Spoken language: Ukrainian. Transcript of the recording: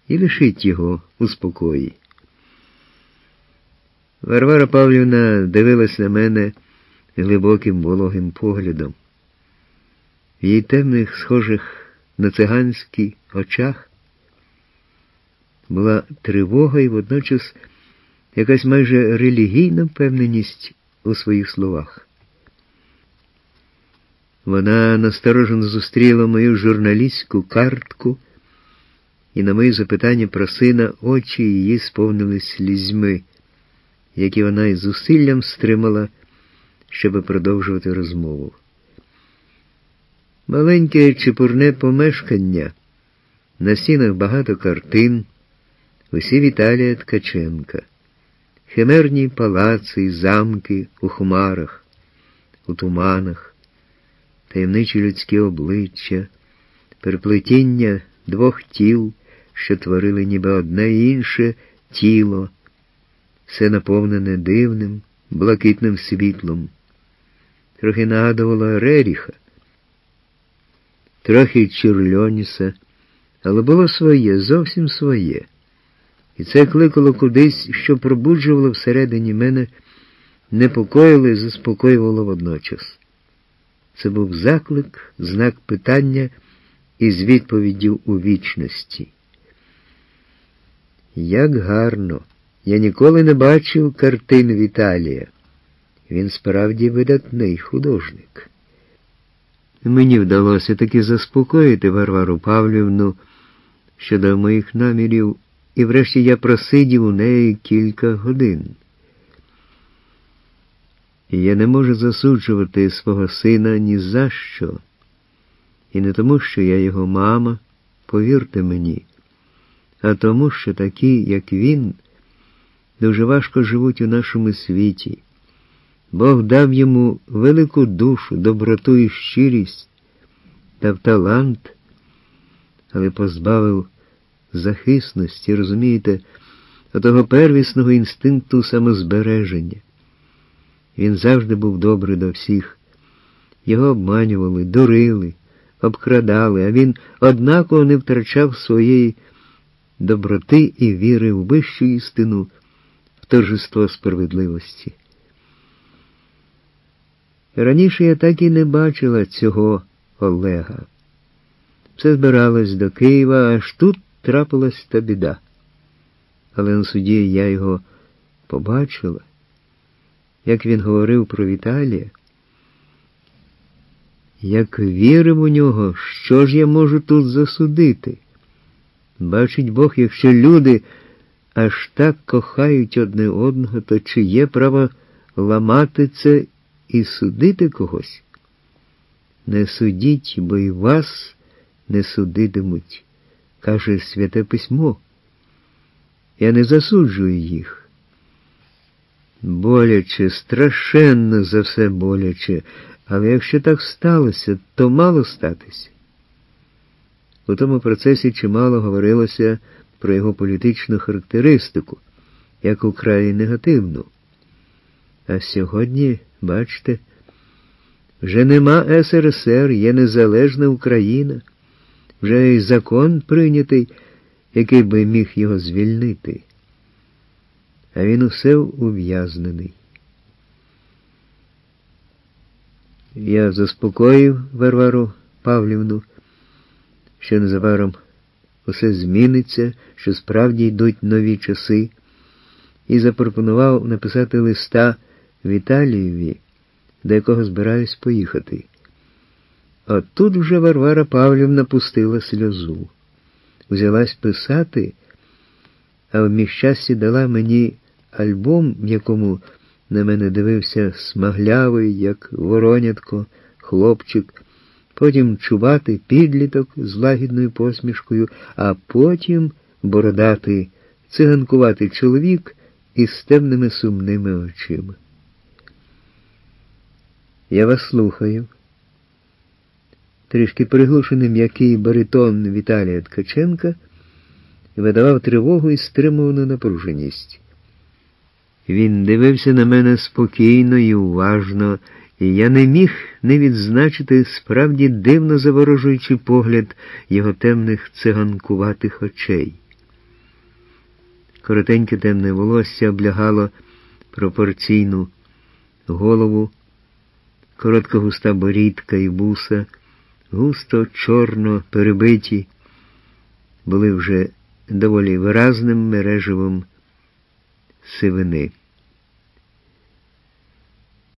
і лишить його у спокої. Варвара Павлівна дивилась на мене глибоким вологим поглядом. В її темних, схожих на циганські очах була тривога і водночас якась майже релігійна впевненість у своїх словах. Вона насторожено зустріла мою журналістську картку, і на мої запитання про сина очі її сповнились слізьми, які вона із зусиллям стримала, щоб продовжувати розмову. Маленьке чепурне помешкання, на стінах багато картин, усі Віталія Ткаченка, химерні палаци і замки у хмарах, у туманах, таємничі людські обличчя, переплетіння двох тіл, що творили ніби одне і інше тіло, все наповнене дивним, блакитним світлом. Трохи нагадувало Реріха, трохи Чірльоніса, але було своє, зовсім своє. І це кликало кудись, що пробуджувало всередині мене, непокоїло і заспокоювало водночас. Це був заклик, знак питання із відповіддю у вічності. Як гарно! Я ніколи не бачив картин Віталія. Він справді видатний художник. Мені вдалося таки заспокоїти Варвару Павлівну щодо моїх намірів, і врешті я просидів у неї кілька годин. Я не можу засуджувати свого сина ні за що. І не тому, що я його мама, повірте мені, а тому, що такі, як він, дуже важко живуть у нашому світі. Бог дав йому велику душу, доброту і щирість, дав талант, але позбавив захисності, розумієте, отого первісного інстинкту самозбереження. Він завжди був добрий до всіх. Його обманювали, дурили, обкрадали, а він однаково не втрачав своєї доброти і віри в вищу істину, в торжество справедливості. Раніше я так і не бачила цього Олега. Все збиралось до Києва, аж тут трапилась та біда. Але на суді я його побачила. Як він говорив про Віталія, як вірив у нього, що ж я можу тут засудити? Бачить Бог, якщо люди аж так кохають одне одного, то чи є право ламати це і судити когось? Не судіть, бо і вас не судитимуть, каже Святе Письмо. Я не засуджую їх. Боляче, страшенно за все боляче, але якщо так сталося, то мало статися. У тому процесі чимало говорилося про його політичну характеристику, як украй негативну. А сьогодні, бачите, вже нема СРСР, є незалежна Україна, вже й закон прийнятий, який би міг його звільнити. А він усе ув'язнений. Я заспокоїв Варвару Павлівну, що незабаром усе зміниться, що справді йдуть нові часи, і запропонував написати листа Віталієві, до якого збираюсь поїхати. А тут вже Варвара Павлівна пустила сльозу. Взялась писати, а в міщасті дала мені альбом, в якому на мене дивився смаглявий, як воронятко, хлопчик, потім чубатий підліток з лагідною посмішкою, а потім бородатий, циганкуватий чоловік із темними сумними очима. Я вас слухаю. Трішки приглушений м'який баритон Віталія Ткаченка видавав тривогу і стримувану напруженість. Він дивився на мене спокійно і уважно, і я не міг не відзначити справді дивно заворожуючий погляд його темних циганкуватих очей. Коротеньке темне волосся облягало пропорційну голову, коротка густа борідка і вуса, густо чорно перебиті, були вже доволі виразним мереживом сивини.